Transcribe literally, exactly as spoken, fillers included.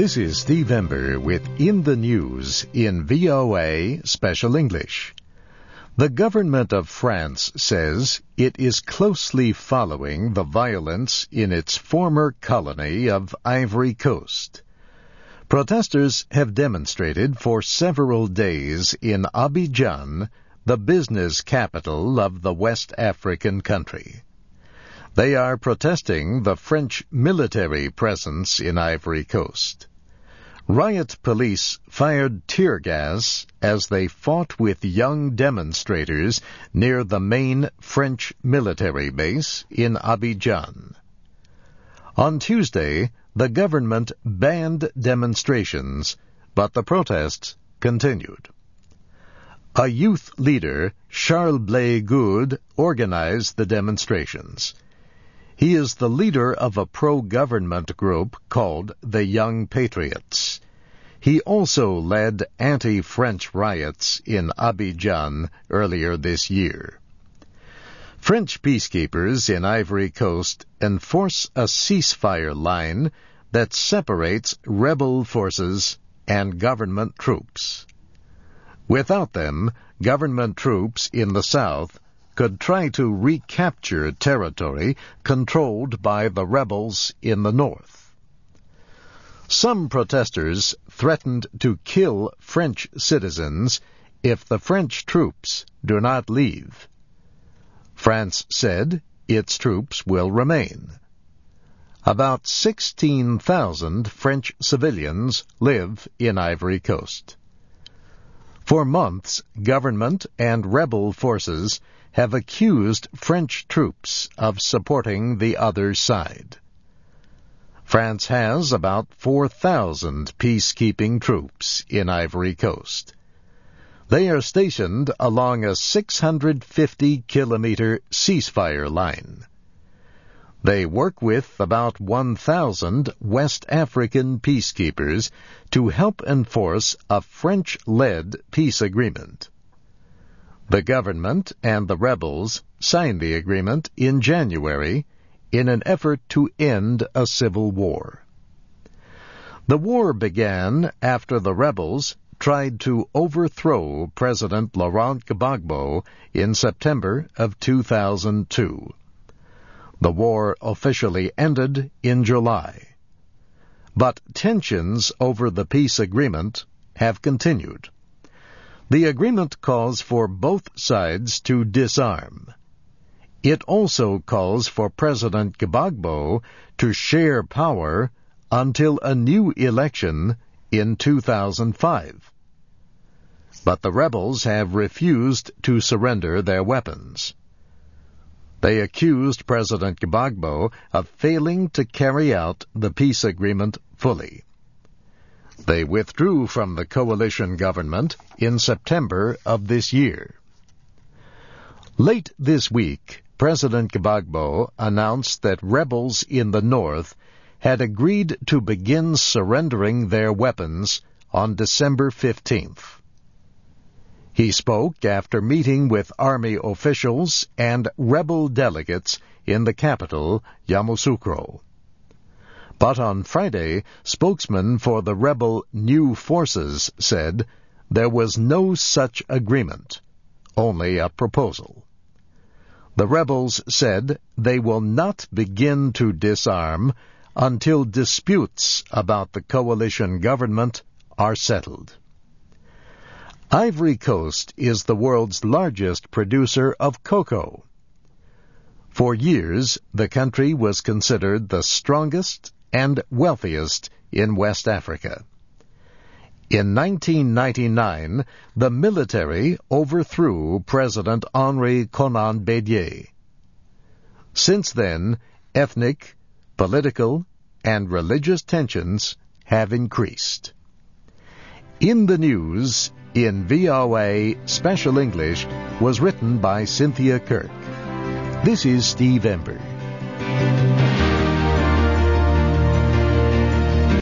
This is Steve Ember with In the News in V O A Special English. The government of France says it is closely following the violence in its former colony of Ivory Coast. Protesters have demonstrated for several days in Abidjan, the business capital of the West African country. They are protesting the French military presence in Ivory Coast. Riot police fired tear gas as they fought with young demonstrators near the main French military base in Abidjan. On Tuesday, the government banned demonstrations, but the protests continued. A youth leader, Charles Blé Good, organized the demonstrations. He is the leader of a pro-government group called the Young Patriots. He also led anti-French riots in Abidjan earlier this year. French peacekeepers in Ivory Coast enforce a ceasefire line that separates rebel forces and government troops. Without them, government troops in the south could try to recapture territory controlled by the rebels in the north. Some protesters threatened to kill French citizens if the French troops do not leave. France said its troops will remain. About sixteen thousand French civilians live in Ivory Coast. For months, government and rebel forces have accused French troops of supporting the other side. France has about four thousand peacekeeping troops in Ivory Coast. They are stationed along a six hundred fifty kilometer ceasefire line. They work with about one thousand West African peacekeepers to help enforce a French-led peace agreement. The government and the rebels signed the agreement in January in an effort to end a civil war. The war began after the rebels tried to overthrow President Laurent Gbagbo in September of two thousand two. The war officially ended in July. But tensions over the peace agreement have continued. The agreement calls for both sides to disarm. It also calls for President Gbagbo to share power until a new election in two thousand five. But the rebels have refused to surrender their weapons. They accused President Gbagbo of failing to carry out the peace agreement fully. They withdrew from the coalition government in September of this year. Late this week, President Gbagbo announced that rebels in the north had agreed to begin surrendering their weapons on December fifteenth. He spoke after meeting with army officials and rebel delegates in the capital, Yamoussoukro. But on Friday, spokesman for the rebel New Forces said there was no such agreement, only a proposal. The rebels said they will not begin to disarm until disputes about the coalition government are settled. Ivory Coast is the world's largest producer of cocoa. For years, the country was considered the strongest and wealthiest in West Africa. In nineteen ninety-nine, the military overthrew President Henri Konan Bédié. Since then, ethnic, political, and religious tensions have increased. In the News, in V O A Special English, was written by Cynthia Kirk. This is Steve Ember.